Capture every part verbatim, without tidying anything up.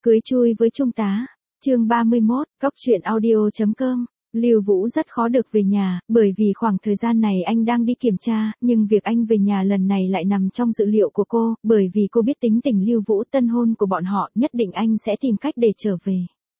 Cưới chui với trung tá. Chương ba mươi mốt, cóc truyện audio chấm com. Lưu Vũ rất khó được về nhà, bởi vì khoảng thời gian này anh đang đi kiểm tra, nhưng việc anh về nhà lần này lại nằm trong dự liệu của cô, bởi vì cô biết tính tình Lưu Vũ tân hôn của bọn họ, nhất định anh sẽ tìm cách để trở về.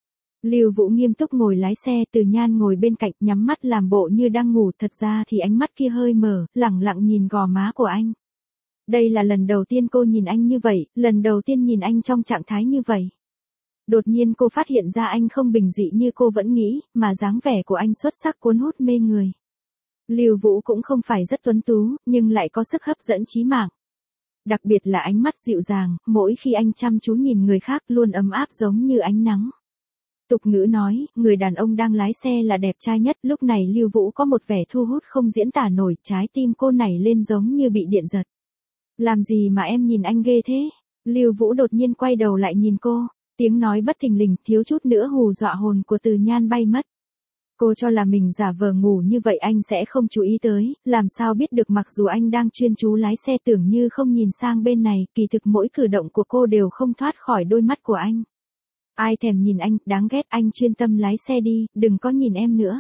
Lưu Vũ nghiêm túc ngồi lái xe, Từ Nhan ngồi bên cạnh nhắm mắt làm bộ như đang ngủ, thật ra thì ánh mắt kia hơi mở, lẳng lặng nhìn gò má của anh. Đây là lần đầu tiên cô nhìn anh như vậy, lần đầu tiên nhìn anh trong trạng thái như vậy. Đột nhiên cô phát hiện ra anh không bình dị như cô vẫn nghĩ, mà dáng vẻ của anh xuất sắc cuốn hút mê người. Lưu Vũ cũng không phải rất tuấn tú, nhưng lại có sức hấp dẫn chí mạng. Đặc biệt là ánh mắt dịu dàng, mỗi khi anh chăm chú nhìn người khác luôn ấm áp giống như ánh nắng. Tục ngữ nói, người đàn ông đang lái xe là đẹp trai nhất, lúc này Lưu Vũ có một vẻ thu hút không diễn tả nổi, trái tim cô nảy lên giống như bị điện giật. Làm gì mà em nhìn anh ghê thế? Lưu Vũ đột nhiên quay đầu lại nhìn cô. Tiếng nói bất thình lình thiếu chút nữa hù dọa hồn của Từ Nhan bay mất. Cô cho là mình giả vờ ngủ như vậy anh sẽ không chú ý tới, làm sao biết được mặc dù anh đang chuyên chú lái xe tưởng như không nhìn sang bên này, kỳ thực mỗi cử động của cô đều không thoát khỏi đôi mắt của anh. Ai thèm nhìn anh, đáng ghét, anh chuyên tâm lái xe đi, đừng có nhìn em nữa.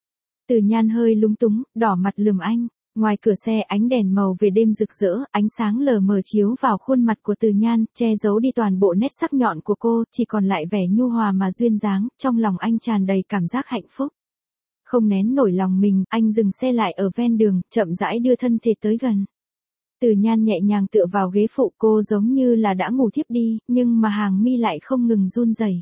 Từ Nhan hơi lúng túng, đỏ mặt lườm anh. Ngoài cửa xe ánh đèn màu về đêm rực rỡ, ánh sáng lờ mờ chiếu vào khuôn mặt của Từ Nhan, che giấu đi toàn bộ nét sắc nhọn của cô, chỉ còn lại vẻ nhu hòa mà duyên dáng, trong lòng anh tràn đầy cảm giác hạnh phúc. Không nén nổi lòng mình, anh dừng xe lại ở ven đường, chậm rãi đưa thân thể tới gần. Từ Nhan nhẹ nhàng tựa vào ghế phụ, cô giống như là đã ngủ thiếp đi, nhưng mà hàng mi lại không ngừng run rẩy.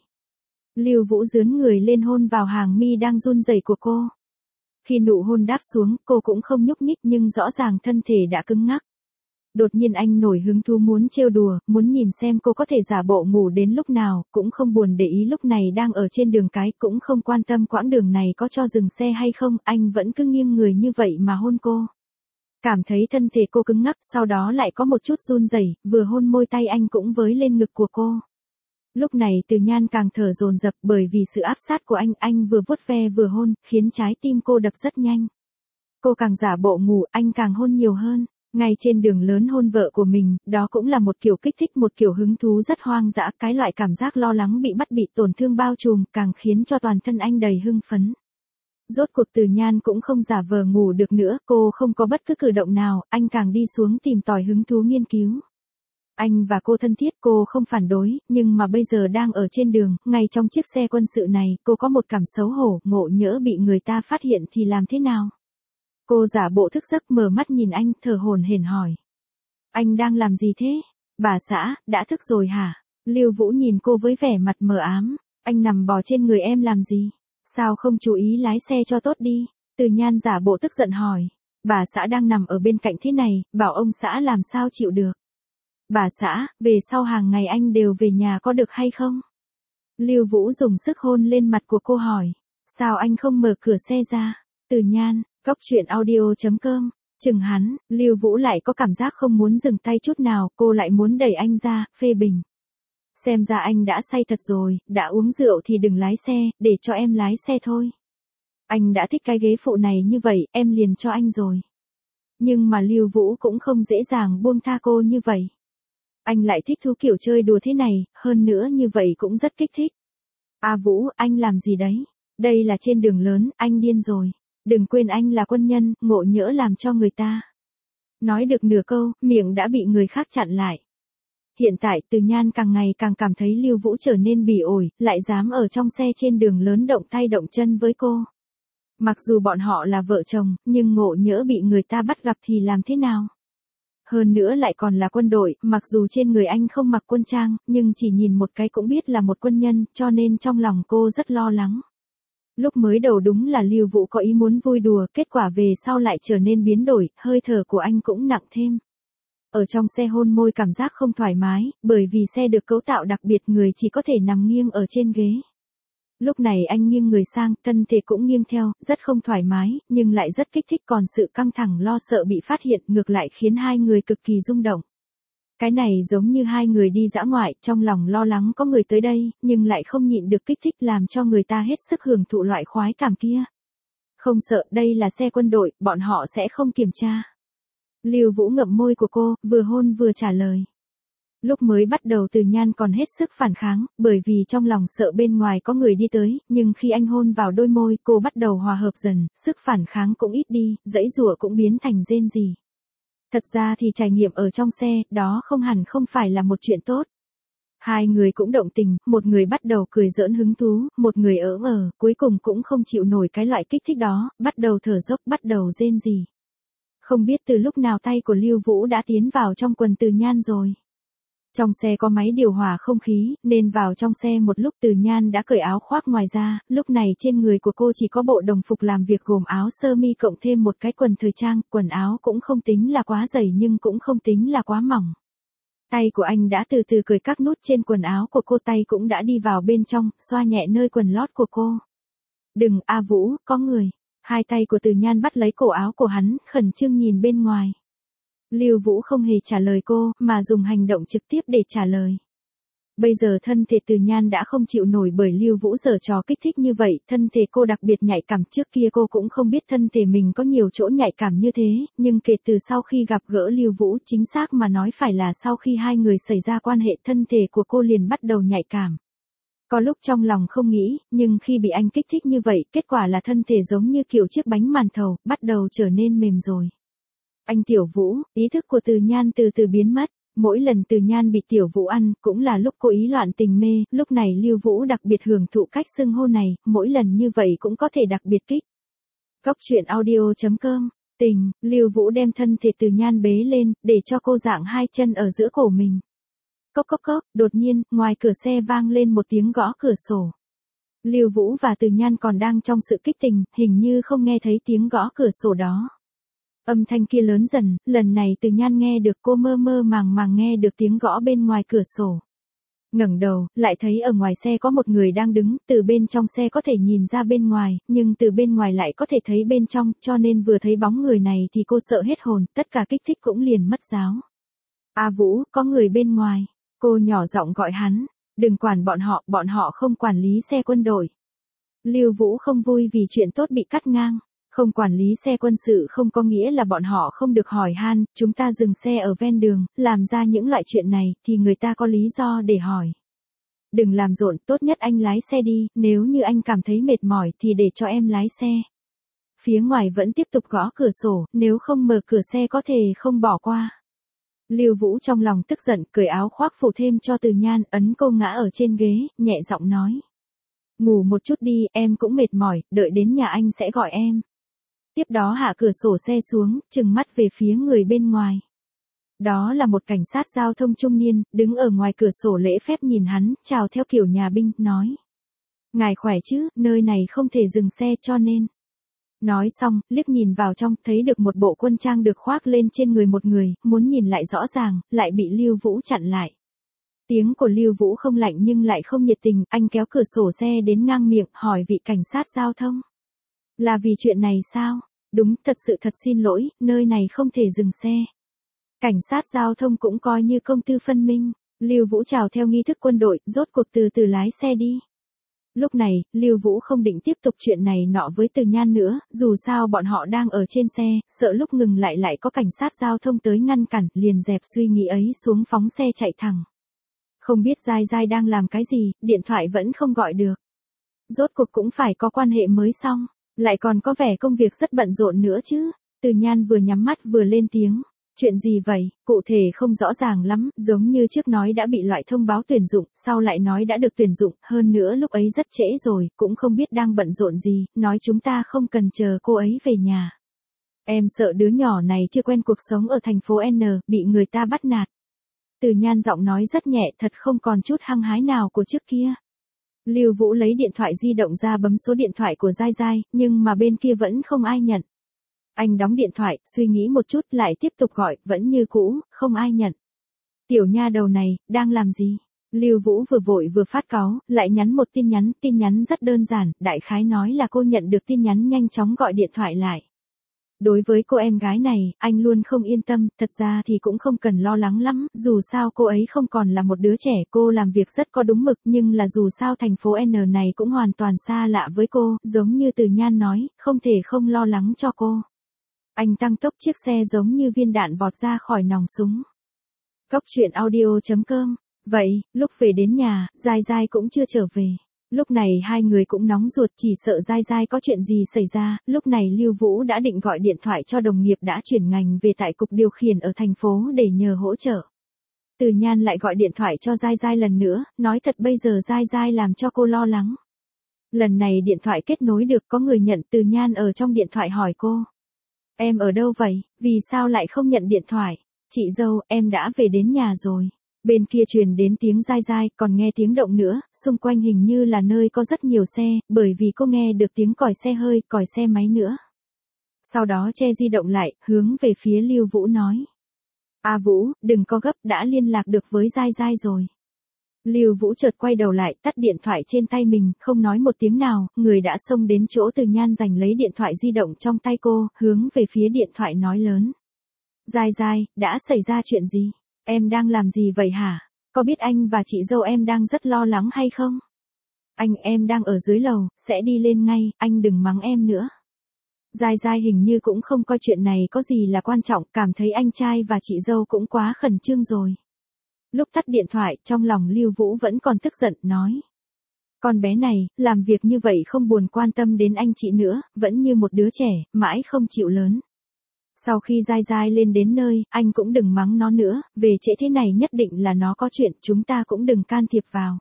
Lưu Vũ dướn người lên hôn vào hàng mi đang run rẩy của cô. Khi nụ hôn đáp xuống, cô cũng không nhúc nhích nhưng rõ ràng thân thể đã cứng ngắc. Đột nhiên anh nổi hứng thú muốn trêu đùa, muốn nhìn xem cô có thể giả bộ ngủ đến lúc nào, cũng không buồn để ý lúc này đang ở trên đường cái, cũng không quan tâm quãng đường này có cho dừng xe hay không, anh vẫn cứ nghiêng người như vậy mà hôn cô. Cảm thấy thân thể cô cứng ngắc, sau đó lại có một chút run rẩy, vừa hôn môi tay anh cũng với lên ngực của cô. Lúc này Từ Nhan càng thở dồn dập bởi vì sự áp sát của anh, anh vừa vuốt ve vừa hôn, khiến trái tim cô đập rất nhanh. Cô càng giả bộ ngủ, anh càng hôn nhiều hơn. Ngay trên đường lớn hôn vợ của mình, đó cũng là một kiểu kích thích, một kiểu hứng thú rất hoang dã, cái loại cảm giác lo lắng bị bắt bị tổn thương bao trùm, càng khiến cho toàn thân anh đầy hưng phấn. Rốt cuộc Từ Nhan cũng không giả vờ ngủ được nữa, cô không có bất cứ cử động nào, anh càng đi xuống tìm tòi hứng thú nghiên cứu. Anh và cô thân thiết, cô không phản đối, nhưng mà bây giờ đang ở trên đường, ngay trong chiếc xe quân sự này, cô có một cảm xấu hổ, ngộ nhỡ bị người ta phát hiện thì làm thế nào? Cô giả bộ thức giấc mở mắt nhìn anh, thở hổn hển hỏi. Anh đang làm gì thế? Bà xã, đã thức rồi hả? Lưu Vũ nhìn cô với vẻ mặt mờ ám. Anh nằm bò trên người em làm gì? Sao không chú ý lái xe cho tốt đi? Từ Nhan giả bộ tức giận hỏi. Bà xã đang nằm ở bên cạnh thế này, bảo ông xã làm sao chịu được? Bà xã, về sau hàng ngày anh đều về nhà có được hay không? Lưu Vũ dùng sức hôn lên mặt của cô hỏi. Sao anh không mở cửa xe ra? Từ Nhan, cóc truyện audio chấm com. Chừng hắn, Lưu Vũ lại có cảm giác không muốn dừng tay chút nào, cô lại muốn đẩy anh ra, phê bình. Xem ra anh đã say thật rồi, đã uống rượu thì đừng lái xe, để cho em lái xe thôi. Anh đã thích cái ghế phụ này như vậy, em liền cho anh rồi. Nhưng mà Lưu Vũ cũng không dễ dàng buông tha cô như vậy. Anh lại thích thú kiểu chơi đùa thế này, hơn nữa như vậy cũng rất kích thích. À Vũ, anh làm gì đấy? Đây là trên đường lớn, anh điên rồi. Đừng quên anh là quân nhân, ngộ nhỡ làm cho người ta. Nói được nửa câu, miệng đã bị người khác chặn lại. Hiện tại Từ Nhan càng ngày càng cảm thấy Lưu Vũ trở nên bỉ ổi, lại dám ở trong xe trên đường lớn động tay động chân với cô. Mặc dù bọn họ là vợ chồng, nhưng ngộ nhỡ bị người ta bắt gặp thì làm thế nào? Hơn nữa lại còn là quân đội, mặc dù trên người anh không mặc quân trang, nhưng chỉ nhìn một cái cũng biết là một quân nhân, cho nên trong lòng cô rất lo lắng. Lúc mới đầu đúng là Lưu Vũ có ý muốn vui đùa, kết quả về sau lại trở nên biến đổi, hơi thở của anh cũng nặng thêm. Ở trong xe hôn môi cảm giác không thoải mái, bởi vì xe được cấu tạo đặc biệt, người chỉ có thể nằm nghiêng ở trên ghế. Lúc này anh nghiêng người sang, thân thể cũng nghiêng theo, rất không thoải mái, nhưng lại rất kích thích, còn sự căng thẳng lo sợ bị phát hiện ngược lại khiến hai người cực kỳ rung động. Cái này giống như hai người đi dã ngoại, trong lòng lo lắng có người tới đây, nhưng lại không nhịn được kích thích làm cho người ta hết sức hưởng thụ loại khoái cảm kia. Không sợ, đây là xe quân đội, bọn họ sẽ không kiểm tra. Lưu Vũ ngậm môi của cô, vừa hôn vừa trả lời. Lúc mới bắt đầu Từ Nhan còn hết sức phản kháng, bởi vì trong lòng sợ bên ngoài có người đi tới, nhưng khi anh hôn vào đôi môi, cô bắt đầu hòa hợp dần, sức phản kháng cũng ít đi, giãy giụa cũng biến thành rên rỉ. Thật ra thì trải nghiệm ở trong xe, đó không hẳn không phải là một chuyện tốt. Hai người cũng động tình, một người bắt đầu cười giỡn hứng thú, một người ỡ ờ, cuối cùng cũng không chịu nổi cái loại kích thích đó, bắt đầu thở dốc, bắt đầu rên rỉ. Không biết từ lúc nào tay của Lưu Vũ đã tiến vào trong quần Từ Nhan rồi. Trong xe có máy điều hòa không khí, nên vào trong xe một lúc Từ Nhan đã cởi áo khoác ngoài ra, lúc này trên người của cô chỉ có bộ đồng phục làm việc gồm áo sơ mi cộng thêm một cái quần thời trang, quần áo cũng không tính là quá dày nhưng cũng không tính là quá mỏng. Tay của anh đã từ từ cởi các nút trên quần áo của cô, tay cũng đã đi vào bên trong, xoa nhẹ nơi quần lót của cô. Đừng, A Vũ, có người. Hai tay của Từ Nhan bắt lấy cổ áo của hắn, khẩn trương nhìn bên ngoài. Lưu Vũ không hề trả lời cô, mà dùng hành động trực tiếp để trả lời. Bây giờ thân thể Từ Nhan đã không chịu nổi bởi Lưu Vũ giở trò kích thích như vậy, thân thể cô đặc biệt nhạy cảm, trước kia cô cũng không biết thân thể mình có nhiều chỗ nhạy cảm như thế, nhưng kể từ sau khi gặp gỡ Lưu Vũ, chính xác mà nói phải là sau khi hai người xảy ra quan hệ, thân thể của cô liền bắt đầu nhạy cảm. Có lúc trong lòng không nghĩ, nhưng khi bị anh kích thích như vậy, kết quả là thân thể giống như kiểu chiếc bánh màn thầu, bắt đầu trở nên mềm rồi. Anh Tiểu Vũ, ý thức của Từ Nhan từ từ biến mất. Mỗi lần Từ Nhan bị Tiểu Vũ ăn, cũng là lúc cô ý loạn tình mê, lúc này Lưu Vũ đặc biệt hưởng thụ cách xưng hô này, mỗi lần như vậy cũng có thể đặc biệt kích. Cóc truyện audio chấm com, tình, Lưu Vũ đem thân thể Từ Nhan bế lên, để cho cô dạng hai chân ở giữa cổ mình. Cốc cốc cốc, đột nhiên, ngoài cửa xe vang lên một tiếng gõ cửa sổ. Lưu Vũ và Từ Nhan còn đang trong sự kích tình, hình như không nghe thấy tiếng gõ cửa sổ đó. Âm thanh kia lớn dần, lần này Từ Nhan nghe được, cô mơ mơ màng màng nghe được tiếng gõ bên ngoài cửa sổ. Ngẩng đầu, lại thấy ở ngoài xe có một người đang đứng, từ bên trong xe có thể nhìn ra bên ngoài, nhưng từ bên ngoài lại có thể thấy bên trong, cho nên vừa thấy bóng người này thì cô sợ hết hồn, tất cả kích thích cũng liền mất giáo. A Vũ, có người bên ngoài. Cô nhỏ giọng gọi hắn, đừng quản bọn họ, bọn họ không quản lý xe quân đội. Lưu Vũ không vui vì chuyện tốt bị cắt ngang. Không quản lý xe quân sự không có nghĩa là bọn họ không được hỏi han, chúng ta dừng xe ở ven đường, làm ra những loại chuyện này, thì người ta có lý do để hỏi. Đừng làm rộn, tốt nhất anh lái xe đi, nếu như anh cảm thấy mệt mỏi thì để cho em lái xe. Phía ngoài vẫn tiếp tục gõ cửa sổ, nếu không mở cửa xe có thể không bỏ qua. Lưu Vũ trong lòng tức giận, cởi áo khoác phủ thêm cho Từ Nhan, ấn cô ngã ở trên ghế, nhẹ giọng nói. Ngủ một chút đi, em cũng mệt mỏi, đợi đến nhà anh sẽ gọi em. Tiếp đó hạ cửa sổ xe xuống, trừng mắt về phía người bên ngoài. Đó là một cảnh sát giao thông trung niên, đứng ở ngoài cửa sổ lễ phép nhìn hắn, chào theo kiểu nhà binh, nói. Ngài khỏe chứ, nơi này không thể dừng xe cho nên. Nói xong, liếc nhìn vào trong, thấy được một bộ quân trang được khoác lên trên người một người, muốn nhìn lại rõ ràng, lại bị Lưu Vũ chặn lại. Tiếng của Lưu Vũ không lạnh nhưng lại không nhiệt tình, anh kéo cửa sổ xe đến ngang miệng, hỏi vị cảnh sát giao thông. Là vì chuyện này sao? Đúng, thật sự thật xin lỗi, nơi này không thể dừng xe. Cảnh sát giao thông cũng coi như công tư phân minh. Lưu Vũ chào theo nghi thức quân đội, rốt cuộc từ từ lái xe đi. Lúc này, Lưu Vũ không định tiếp tục chuyện này nọ với Từ Nhan nữa, dù sao bọn họ đang ở trên xe, sợ lúc ngừng lại lại có cảnh sát giao thông tới ngăn cản, liền dẹp suy nghĩ ấy xuống phóng xe chạy thẳng. Không biết Giai Giai đang làm cái gì, điện thoại vẫn không gọi được. Rốt cuộc cũng phải có quan hệ mới xong, lại còn có vẻ công việc rất bận rộn nữa chứ. Từ Nhan vừa nhắm mắt vừa lên tiếng. Chuyện gì vậy, cụ thể không rõ ràng lắm, giống như trước nói đã bị loại thông báo tuyển dụng, sau lại nói đã được tuyển dụng, hơn nữa lúc ấy rất trễ rồi, cũng không biết đang bận rộn gì, nói chúng ta không cần chờ cô ấy về nhà. Em sợ đứa nhỏ này chưa quen cuộc sống ở thành phố N, bị người ta bắt nạt. Từ Nhan giọng nói rất nhẹ, thật không còn chút hăng hái nào của trước kia. Lưu Vũ lấy điện thoại di động ra bấm số điện thoại của Giai Giai, nhưng mà bên kia vẫn không ai nhận. Anh đóng điện thoại, suy nghĩ một chút lại tiếp tục gọi, vẫn như cũ, không ai nhận. Tiểu nha đầu này, đang làm gì? Lưu Vũ vừa vội vừa phát cáu, lại nhắn một tin nhắn, tin nhắn rất đơn giản, đại khái nói là cô nhận được tin nhắn nhanh chóng gọi điện thoại lại. Đối với cô em gái này, anh luôn không yên tâm, thật ra thì cũng không cần lo lắng lắm, dù sao cô ấy không còn là một đứa trẻ, cô làm việc rất có đúng mực, nhưng là dù sao thành phố N này cũng hoàn toàn xa lạ với cô, giống như Từ Nhan nói, không thể không lo lắng cho cô. Anh tăng tốc chiếc xe giống như viên đạn vọt ra khỏi nòng súng. Cốc truyện audio chấm com. Vậy, lúc về đến nhà, Giai Giai cũng chưa trở về. Lúc này hai người cũng nóng ruột, chỉ sợ Giai Giai có chuyện gì xảy ra. Lúc này Lưu Vũ đã định gọi điện thoại cho đồng nghiệp đã chuyển ngành về tại cục điều khiển ở thành phố để nhờ hỗ trợ. Từ Nhan lại gọi điện thoại cho Giai Giai lần nữa, nói thật bây giờ Giai Giai làm cho cô lo lắng. Lần này điện thoại kết nối được, có người nhận. Từ Nhan ở trong điện thoại hỏi cô. Em ở đâu vậy, vì sao lại không nhận điện thoại? Chị dâu, em đã về đến nhà rồi. Bên kia truyền đến tiếng Giai Giai, còn nghe tiếng động nữa, xung quanh hình như là nơi có rất nhiều xe, bởi vì cô nghe được tiếng còi xe hơi, còi xe máy nữa. Sau đó che di động lại, hướng về phía Lưu Vũ nói. A Vũ, đừng có gấp, đã liên lạc được với Giai Giai rồi. Lưu Vũ chợt quay đầu lại, tắt điện thoại trên tay mình, không nói một tiếng nào, người đã xông đến chỗ Từ Nhan giành lấy điện thoại di động trong tay cô, hướng về phía điện thoại nói lớn. Giai Giai, đã xảy ra chuyện gì? Em đang làm gì vậy hả? Có biết anh và chị dâu em đang rất lo lắng hay không? Anh em đang ở dưới lầu, sẽ đi lên ngay, anh đừng mắng em nữa. Giai Giai hình như cũng không coi chuyện này có gì là quan trọng, cảm thấy anh trai và chị dâu cũng quá khẩn trương rồi. Lúc tắt điện thoại, trong lòng Lưu Vũ vẫn còn tức giận, nói. Con bé này, làm việc như vậy không buồn quan tâm đến anh chị nữa, vẫn như một đứa trẻ, mãi không chịu lớn. Sau khi Giai Giai lên đến nơi, anh cũng đừng mắng nó nữa, về trễ thế này nhất định là nó có chuyện, chúng ta cũng đừng can thiệp vào.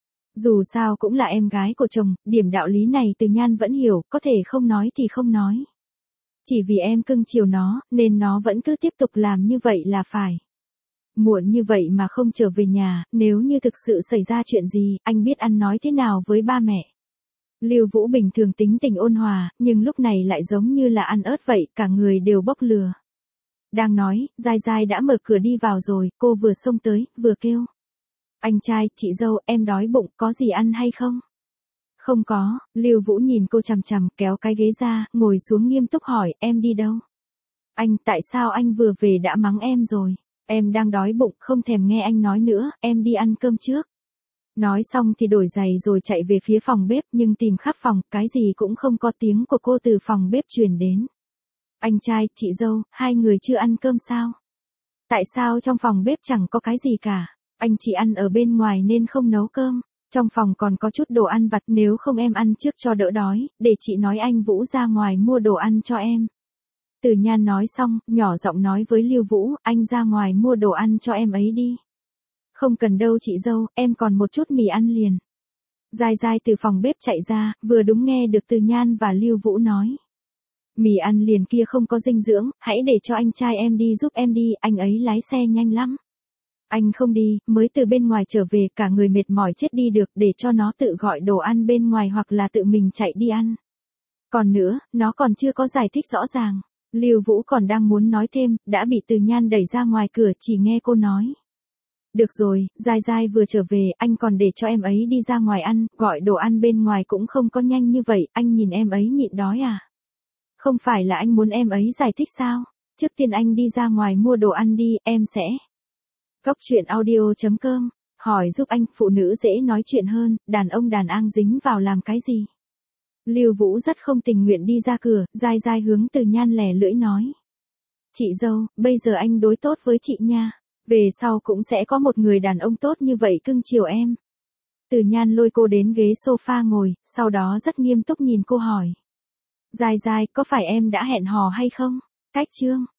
Dù sao cũng là em gái của chồng, điểm đạo lý này Từ Nhan vẫn hiểu, có thể không nói thì không nói. Chỉ vì em cưng chiều nó, nên nó vẫn cứ tiếp tục làm như vậy là phải. Muộn như vậy mà không trở về nhà, nếu như thực sự xảy ra chuyện gì, anh biết ăn nói thế nào với ba mẹ. Lưu Vũ bình thường tính tình ôn hòa, nhưng lúc này lại giống như là ăn ớt vậy, cả người đều bốc lửa. Đang nói, Giai Giai đã mở cửa đi vào rồi, cô vừa xông tới, vừa kêu. Anh trai, chị dâu, em đói bụng, có gì ăn hay không? Không có, Lưu Vũ nhìn cô chằm chằm, kéo cái ghế ra, ngồi xuống nghiêm túc hỏi, em đi đâu? Anh, tại sao anh vừa về đã mắng em rồi? Em đang đói bụng, không thèm nghe anh nói nữa, em đi ăn cơm trước. Nói xong thì đổi giày rồi chạy về phía phòng bếp, nhưng tìm khắp phòng, cái gì cũng không có tiếng của cô từ phòng bếp truyền đến. Anh trai, chị dâu, hai người chưa ăn cơm sao? Tại sao trong phòng bếp chẳng có cái gì cả? Anh chị ăn ở bên ngoài nên không nấu cơm. Trong phòng còn có chút đồ ăn vặt, nếu không em ăn trước cho đỡ đói, để chị nói anh Vũ ra ngoài mua đồ ăn cho em. Từ Nhan nói xong, nhỏ giọng nói với Lưu Vũ, anh ra ngoài mua đồ ăn cho em ấy đi. Không cần đâu chị dâu, em còn một chút mì ăn liền. Giai Giai từ phòng bếp chạy ra, vừa đúng nghe được Từ Nhan và Lưu Vũ nói. Mì ăn liền kia không có dinh dưỡng, hãy để cho anh trai em đi giúp em đi, anh ấy lái xe nhanh lắm. Anh không đi, mới từ bên ngoài trở về, cả người mệt mỏi chết đi được, để cho nó tự gọi đồ ăn bên ngoài hoặc là tự mình chạy đi ăn. Còn nữa, nó còn chưa có giải thích rõ ràng. Lưu Vũ còn đang muốn nói thêm, đã bị Từ Nhan đẩy ra ngoài cửa, chỉ nghe cô nói. Được rồi, Giai Giai vừa trở về, anh còn để cho em ấy đi ra ngoài ăn, gọi đồ ăn bên ngoài cũng không có nhanh như vậy, anh nhìn em ấy nhịn đói à? Không phải là anh muốn em ấy giải thích sao? Trước tiên anh đi ra ngoài mua đồ ăn đi, em sẽ. Cốc truyện audio chấm com, hỏi giúp anh, phụ nữ dễ nói chuyện hơn, đàn ông đàn an dính vào làm cái gì? Lưu Vũ rất không tình nguyện đi ra cửa, Giai Giai hướng Từ Nhan lè lưỡi nói. Chị dâu, bây giờ anh đối tốt với chị nha. Về sau cũng sẽ có một người đàn ông tốt như vậy cưng chiều em. Từ Nhan lôi cô đến ghế sofa ngồi, sau đó rất nghiêm túc nhìn cô hỏi. Giai Giai, có phải em đã hẹn hò hay không? Cách chương.